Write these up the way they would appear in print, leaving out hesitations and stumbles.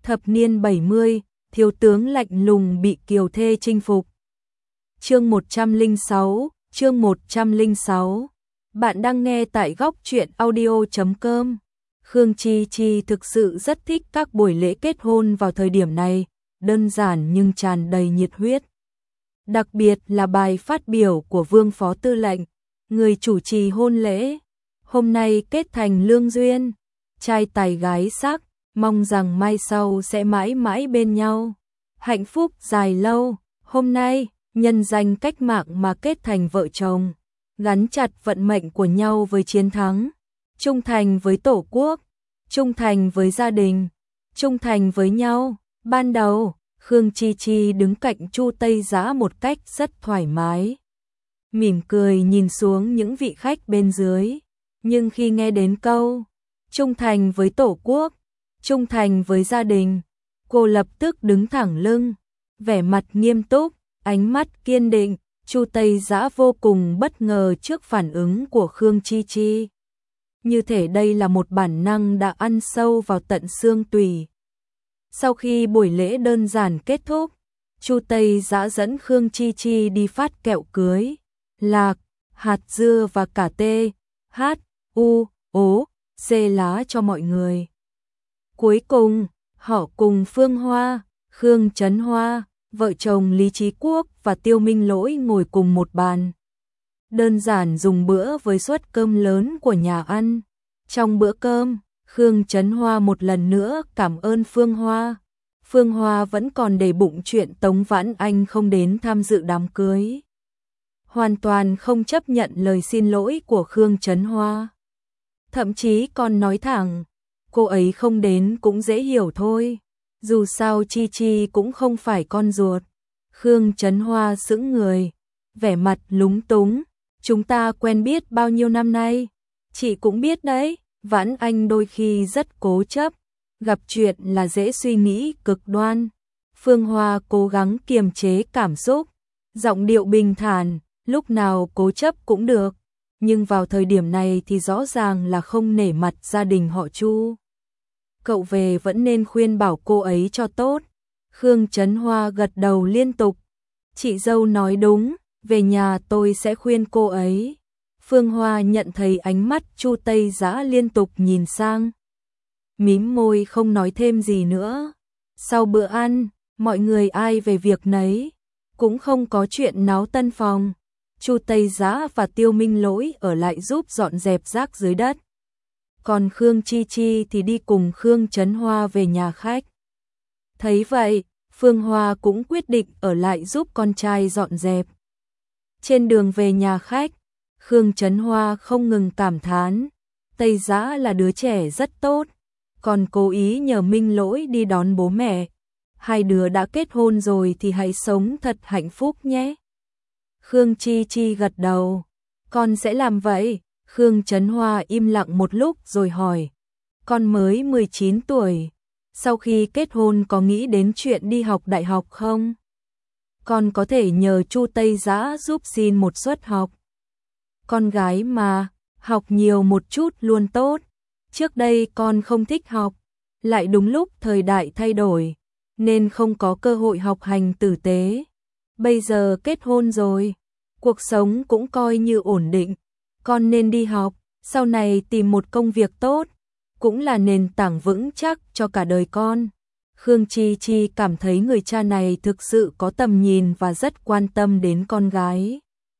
Thập niên 70, thiếu tướng lạnh lùng bị kiều thê chinh phục. Chương 106, chương 106. Bạn đang nghe tại góc truyện audio.com. Khương Chi Chi thực sự rất thích các buổi lễ kết hôn vào thời điểm này, đơn giản nhưng tràn đầy nhiệt huyết. Đặc biệt là bài phát biểu của Vương Phó Tư lệnh, người chủ trì hôn lễ. Hôm nay kết thành lương duyên, trai tài gái sắc, mong rằng mai sau sẽ mãi mãi bên nhau, hạnh phúc dài lâu. Hôm nay, nhân danh cách mạng mà kết thành vợ chồng, gắn chặt vận mệnh của nhau với chiến thắng, trung thành với Tổ quốc, trung thành với gia đình, trung thành với nhau. Ban đầu, Khương Chi Chi đứng cạnh Chu Tây Dã một cách rất thoải mái, mỉm cười nhìn xuống những vị khách bên dưới, nhưng khi nghe đến câu trung thành với Tổ quốc, trung thành với gia đình, cô lập tức đứng thẳng lưng, vẻ mặt nghiêm túc, ánh mắt kiên định. Chu Tây Dã vô cùng bất ngờ trước phản ứng của Khương Chi Chi. Như thể đây là một bản năng đã ăn sâu vào tận xương tủy. Sau khi buổi lễ đơn giản kết thúc, Chu Tây Dã dẫn Khương Chi Chi đi phát kẹo cưới, lạc, hạt dưa và cả tê, hát, u, ố, xê lá cho mọi người. Cuối cùng, họ cùng Phương Hoa, Khương Trấn Hoa, vợ chồng Lý Chí Quốc và Tiêu Minh Lỗi ngồi cùng một bàn. Đơn giản dùng bữa với suất cơm lớn của nhà ăn. Trong bữa cơm, Khương Trấn Hoa một lần nữa cảm ơn Phương Hoa. Phương Hoa vẫn còn để bụng chuyện Tống Vãn Anh không đến tham dự đám cưới, hoàn toàn không chấp nhận lời xin lỗi của Khương Trấn Hoa. Thậm chí còn nói thẳng, cô ấy không đến cũng dễ hiểu thôi, dù sao Chi Chi cũng không phải con ruột. Khương Trấn Hoa sững người, vẻ mặt lúng túng. Chúng ta quen biết bao nhiêu năm nay, chị cũng biết đấy, Vãn Anh đôi khi rất cố chấp, gặp chuyện là dễ suy nghĩ cực đoan. Phương Hoa cố gắng kiềm chế cảm xúc, giọng điệu bình thản, lúc nào cố chấp cũng được, nhưng vào thời điểm này thì rõ ràng là không nể mặt gia đình họ Chu. Cậu về vẫn nên khuyên bảo cô ấy cho tốt. Khương Trấn Hoa gật đầu liên tục. Chị dâu nói đúng, về nhà tôi sẽ khuyên cô ấy. Phương Hoa nhận thấy ánh mắt Chu Tây Dã liên tục nhìn sang, mím môi không nói thêm gì nữa. Sau bữa ăn, mọi người ai về việc nấy, cũng không có chuyện náo tân phòng. Chu Tây Dã và Tiêu Minh Lỗi ở lại giúp dọn dẹp rác dưới đất. Còn Khương Chi Chi thì đi cùng Khương Trấn Hoa về nhà khách. Thấy vậy, Phương Hoa cũng quyết định ở lại giúp con trai dọn dẹp. Trên đường về nhà khách, Khương Trấn Hoa không ngừng cảm thán, Tây Dã là đứa trẻ rất tốt, còn cố ý nhờ Minh Lỗi đi đón bố mẹ. Hai đứa đã kết hôn rồi thì hãy sống thật hạnh phúc nhé. Khương Chi Chi gật đầu, con sẽ làm vậy. Khương Trấn Hoa im lặng một lúc rồi hỏi, con mới 19 tuổi, sau khi kết hôn có nghĩ đến chuyện đi học đại học không? Con có thể nhờ Chu Tây Dã giúp xin một suất học. Con gái mà, học nhiều một chút luôn tốt. Trước đây con không thích học, lại đúng lúc thời đại thay đổi, nên không có cơ hội học hành tử tế. Bây giờ kết hôn rồi, cuộc sống cũng coi như ổn định. Con nên đi học, sau này tìm một công việc tốt, cũng là nền tảng vững chắc cho cả đời con. Khương Chi Chi cảm thấy người cha này thực sự có tầm nhìn và rất quan tâm đến con gái.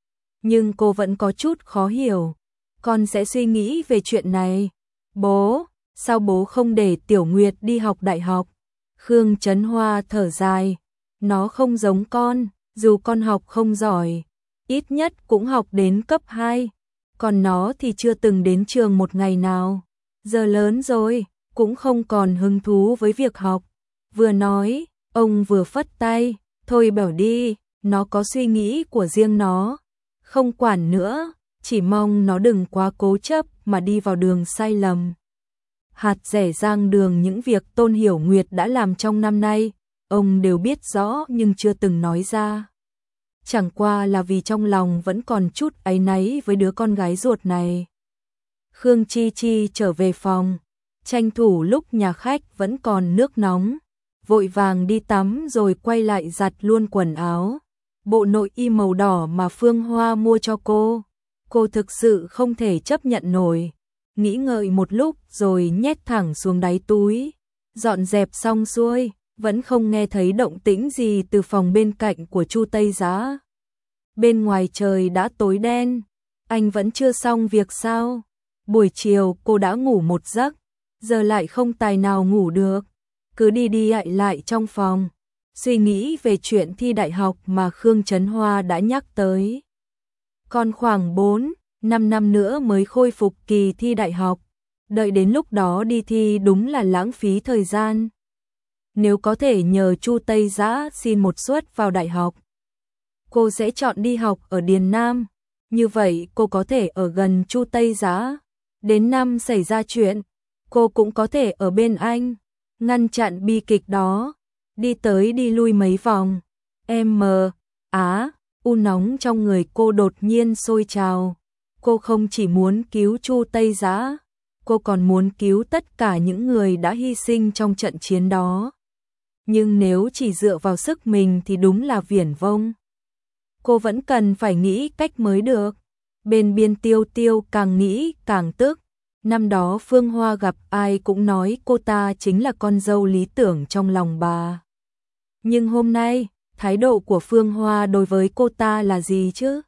Nhưng cô vẫn có chút khó hiểu. Con sẽ suy nghĩ về chuyện này. Bố, sao bố không để Tiểu Nguyệt đi học đại học? Khương Trấn Hoa thở dài. Nó không giống con, dù con học không giỏi, ít nhất cũng học đến cấp 2. Còn nó thì chưa từng đến trường một ngày nào. Giờ lớn rồi, cũng không còn hứng thú với việc học. Vừa nói, ông vừa phất tay, thôi bảo đi, nó có suy nghĩ của riêng nó. Không quản nữa, chỉ mong nó đừng quá cố chấp mà đi vào đường sai lầm. Hạt rẻ rang đường những việc Tôn Hiểu Nguyệt đã làm trong năm nay, ông đều biết rõ nhưng chưa từng nói ra. Chẳng qua là vì trong lòng vẫn còn chút áy náy với đứa con gái ruột này. Khương Chi Chi trở về phòng, tranh thủ lúc nhà khách vẫn còn nước nóng, vội vàng đi tắm rồi quay lại giặt luôn quần áo. Bộ nội y màu đỏ mà Phương Hoa mua cho cô thực sự không thể chấp nhận nổi. Nghĩ ngợi một lúc rồi nhét thẳng xuống đáy túi. Dọn dẹp xong xuôi, vẫn không nghe thấy động tĩnh gì từ phòng bên cạnh của Chu Tây Giá. Bên ngoài trời đã tối đen, anh vẫn chưa xong việc sao? Buổi chiều cô đã ngủ một giấc, giờ lại không tài nào ngủ được. Cứ đi đi lại trong phòng, suy nghĩ về chuyện thi đại học mà Khương Trấn Hoa đã nhắc tới. Còn khoảng 4-5 năm nữa mới khôi phục kỳ thi đại học, đợi đến lúc đó đi thi đúng là lãng phí thời gian. Nếu có thể nhờ Chu Tây Giá xin một suất vào đại học, cô sẽ chọn đi học ở Điền Nam, như vậy cô có thể ở gần Chu Tây Giá. Đến năm xảy ra chuyện, cô cũng có thể ở bên anh, ngăn chặn bi kịch đó. Đi tới đi lui mấy vòng, u nóng trong người cô đột nhiên sôi trào. Cô không chỉ muốn cứu Chu Tây Giá, cô còn muốn cứu tất cả những người đã hy sinh trong trận chiến đó. Nhưng nếu chỉ dựa vào sức mình thì đúng là viển vông. Cô vẫn cần phải nghĩ cách mới được. Bên Biên Tiêu Tiêu càng nghĩ càng tức. Năm đó Phương Hoa gặp ai cũng nói cô ta chính là con dâu lý tưởng trong lòng bà. Nhưng hôm nay, thái độ của Phương Hoa đối với cô ta là gì chứ?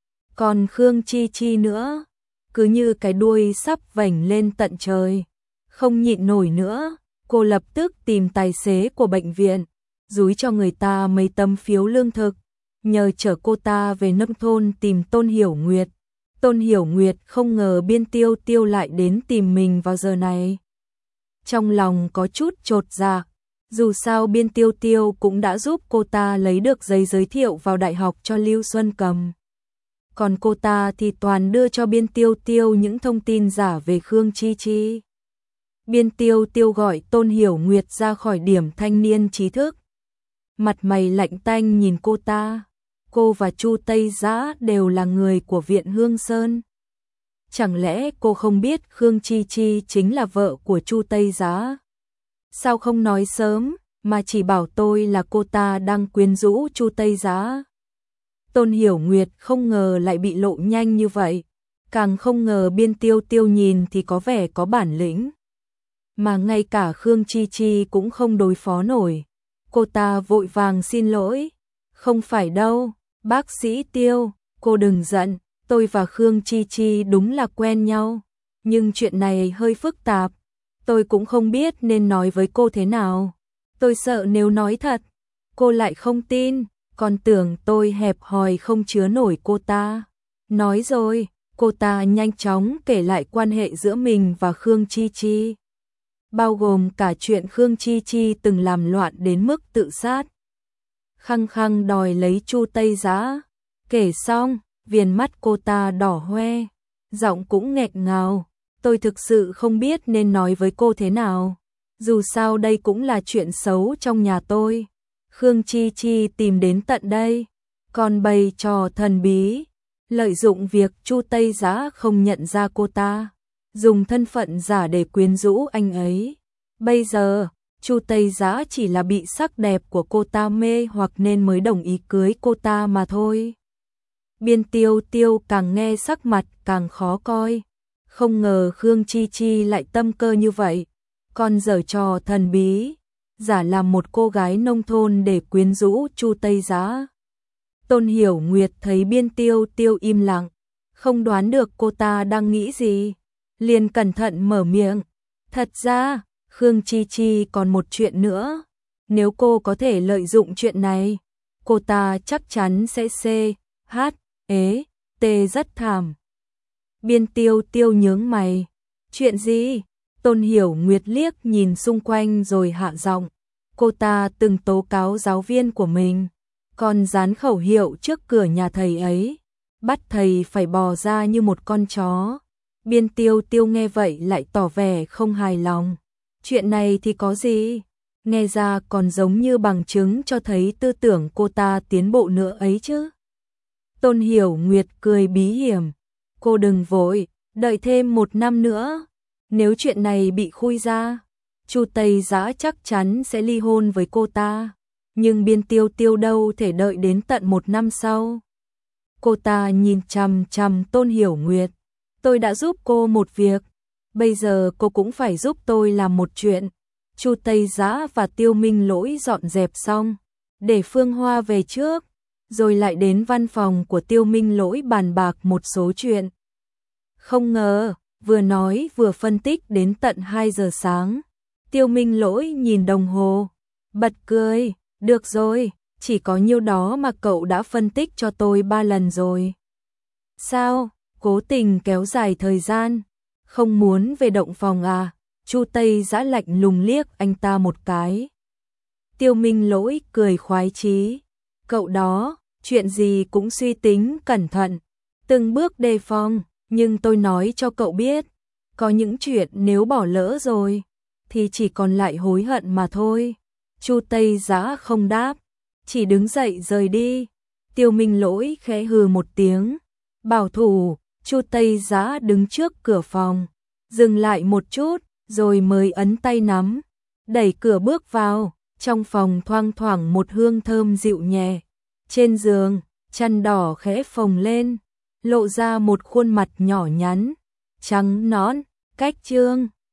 Còn Khương Chi Chi nữa, cứ như cái đuôi sắp vểnh lên tận trời. Không nhịn nổi nữa, cô lập tức tìm tài xế của bệnh viện, dúi cho người ta mấy tấm phiếu lương thực, nhờ chở cô ta về nông thôn tìm Tôn Hiểu Nguyệt. Tôn Hiểu Nguyệt không ngờ Biên Tiêu Tiêu lại đến tìm mình vào giờ này. Trong lòng có chút chột dạ, dù sao Biên Tiêu Tiêu cũng đã giúp cô ta lấy được giấy giới thiệu vào đại học cho Lưu Xuân Cầm. Còn cô ta thì toàn đưa cho Biên Tiêu Tiêu những thông tin giả về Khương Chi Chi. Biên Tiêu Tiêu gọi Tôn Hiểu Nguyệt ra khỏi điểm thanh niên trí thức. Mặt mày lạnh tanh nhìn cô ta. Cô và Chu Tây Giá đều là người của Viện Hương Sơn. Chẳng lẽ cô không biết Khương Chi Chi chính là vợ của Chu Tây Giá? Sao không nói sớm, mà chỉ bảo tôi là cô ta đang quyến rũ Chu Tây Giá? Tôn Hiểu Nguyệt không ngờ lại bị lộ nhanh như vậy. Càng không ngờ Biên Tiêu Tiêu nhìn thì có vẻ có bản lĩnh. Mà ngay cả Khương Chi Chi cũng không đối phó nổi. Cô ta vội vàng xin lỗi. Không phải đâu, bác sĩ Tiêu, cô đừng giận, tôi và Khương Chi Chi đúng là quen nhau. Nhưng chuyện này hơi phức tạp, tôi cũng không biết nên nói với cô thế nào. Tôi sợ nếu nói thật, cô lại không tin, còn tưởng tôi hẹp hòi không chứa nổi cô ta. Nói rồi, cô ta nhanh chóng kể lại quan hệ giữa mình và Khương Chi Chi. Bao gồm cả chuyện Khương Chi Chi từng làm loạn đến mức tự sát. Khăng khăng đòi lấy Chu Tây Giá. Kể xong, viền mắt cô ta đỏ hoe, giọng cũng nghẹn ngào. Tôi thực sự không biết nên nói với cô thế nào. Dù sao đây cũng là chuyện xấu trong nhà tôi. Khương Chi Chi tìm đến tận đây, còn bày trò thần bí, lợi dụng việc Chu Tây Giá không nhận ra cô ta, dùng thân phận giả để quyến rũ anh ấy. Bây giờ, Chu Tây Giá chỉ là bị sắc đẹp của cô ta mê hoặc nên mới đồng ý cưới cô ta mà thôi. Biên Tiêu Tiêu càng nghe sắc mặt càng khó coi. Không ngờ Khương Chi Chi lại tâm cơ như vậy, còn giở trò thần bí, giả làm một cô gái nông thôn để quyến rũ Chu Tây Giá. Tôn Hiểu Nguyệt thấy Biên Tiêu Tiêu im lặng, không đoán được cô ta đang nghĩ gì, liền cẩn thận mở miệng. Thật ra, Khương Chi Chi còn một chuyện nữa, nếu cô có thể lợi dụng chuyện này, cô ta chắc chắn sẽ CHT rất thảm. Biên Tiêu Tiêu nhướng mày. Chuyện gì? Tôn Hiểu Nguyệt liếc nhìn xung quanh rồi hạ giọng. Cô ta từng tố cáo giáo viên của mình, còn dán khẩu hiệu trước cửa nhà thầy ấy, bắt thầy phải bò ra như một con chó. Biên Tiêu Tiêu nghe vậy lại tỏ vẻ không hài lòng. Chuyện này thì có gì? Nghe ra còn giống như bằng chứng cho thấy tư tưởng cô ta tiến bộ nữa ấy chứ. Tôn Hiểu Nguyệt cười bí hiểm. Cô đừng vội, đợi thêm 1 năm nữa. Nếu chuyện này bị khui ra, Chu Tây Dã chắc chắn sẽ ly hôn với cô ta, nhưng Biên Tiêu Tiêu đâu thể đợi đến tận 1 năm sau. Cô ta nhìn chằm chằm Tôn Hiểu Nguyệt, tôi đã giúp cô một việc, bây giờ cô cũng phải giúp tôi làm một chuyện. Chu Tây Dã và Tiêu Minh Lỗi dọn dẹp xong, để Phương Hoa về trước, rồi lại đến văn phòng của Tiêu Minh Lỗi bàn bạc một số chuyện. Không ngờ, vừa nói vừa phân tích đến tận 2 giờ sáng. Tiêu Minh Lỗi nhìn đồng hồ, bật cười, được rồi, chỉ có nhiêu đó mà cậu đã phân tích cho tôi 3 lần rồi. Sao, cố tình kéo dài thời gian, không muốn về động phòng à? Chu Tây Dã lạnh lùng liếc anh ta một cái. Tiêu Minh Lỗi cười khoái chí, cậu đó, chuyện gì cũng suy tính cẩn thận, từng bước đề phòng, nhưng tôi nói cho cậu biết, có những chuyện nếu bỏ lỡ rồi, thì chỉ còn lại hối hận mà thôi. Chu Tây Dã không đáp, chỉ đứng dậy rời đi. Tiêu Minh Lỗi khẽ hừ một tiếng, bảo thủ. Chu Tây Dã đứng trước cửa phòng, dừng lại một chút, rồi mới ấn tay nắm, đẩy cửa bước vào. Trong phòng thoang thoảng một hương thơm dịu nhẹ. Trên giường, chăn đỏ khẽ phồng lên, lộ ra một khuôn mặt nhỏ nhắn, trắng nõn, cách trương.